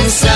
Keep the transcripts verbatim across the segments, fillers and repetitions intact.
Atenção,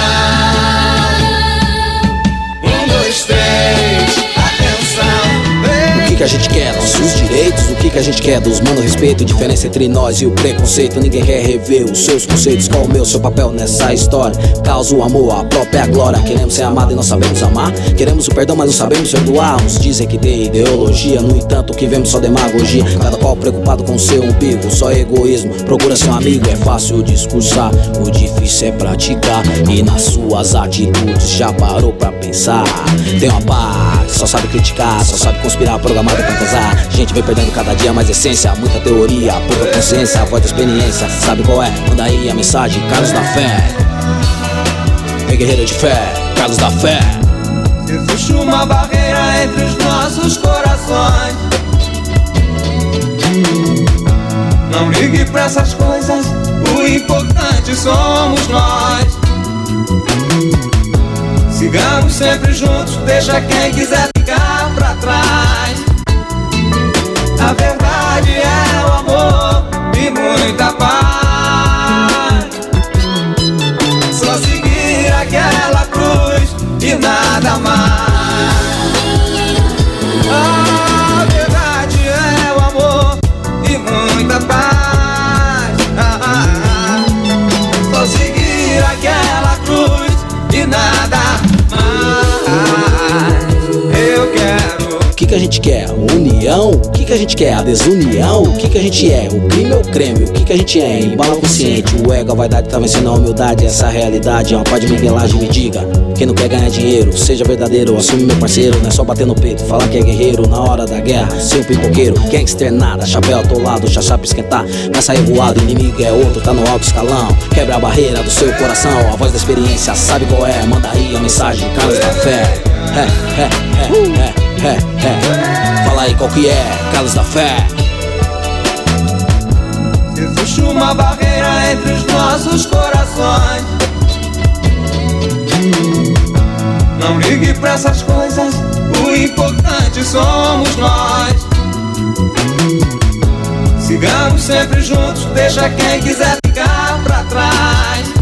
um, dois, três, atenção. O que que a gente quer? Nossos direitos. O que que a gente quer? Dos mano, respeito. Diferença entre nós e o preconceito. Ninguém quer rever os seus conceitos. Qual o meu, seu papel nessa história? Causa o amor, a própria glória. Queremos ser amados e não sabemos amar. Queremos o perdão, mas não sabemos perdoar. Uns dizem que tem ideologia, no entanto o que vemos só demagogia. Cada qual preocupado com seu umbigo, só egoísmo. Procura seu amigo, é fácil discursar, o difícil é praticar. E nas suas atitudes já parou pra pensar? Tem uma pá que só sabe criticar, só sabe conspirar, programado pra casar. Gente vem perdendo cada dia mais essência, muita teoria, pouca consciência, a voz da experiência. Sabe qual é? Manda aí a mensagem, Carlos da Fé. Vem guerreiro de fé, Carlos da Fé. Existe uma barreira entre os nossos corações. Não ligue pra essas coisas, o importante somos nós. Sigamos sempre juntos, deixa quem quiser ficar pra trás. A verdade é o amor e muita paz. Só seguir aquela cruz e nada mais. A verdade é o amor e muita paz. Ah, ah, ah. Só seguir aquela cruz e nada mais. Eu quero. O que que a gente quer? União? O que que a gente quer? A desunião? O que que a gente é? O crime ou o creme? O que que a gente é? Embala consciente, o ego, a vaidade tá vencendo a humildade. Essa realidade é uma pá de miguelagem. Me diga, quem não quer ganhar dinheiro, seja verdadeiro, assume meu parceiro. Não é só bater no peito, falar que é guerreiro. Na hora da guerra, ser um pipoqueiro. Gangster nada, chapéu atolado, já sabe esquentar. Vai sair voado, inimigo é outro, tá no alto escalão. Quebra a barreira do seu coração, a voz da experiência, sabe qual é? Manda aí a mensagem, Carlos da Fé. É, é, é, é, é, é. Fala aí qual que é, Carlos da Fé. Existe uma barreira entre os nossos corações. Não ligue pra essas coisas, o importante somos nós. Sigamos sempre juntos, deixa quem quiser ficar pra trás.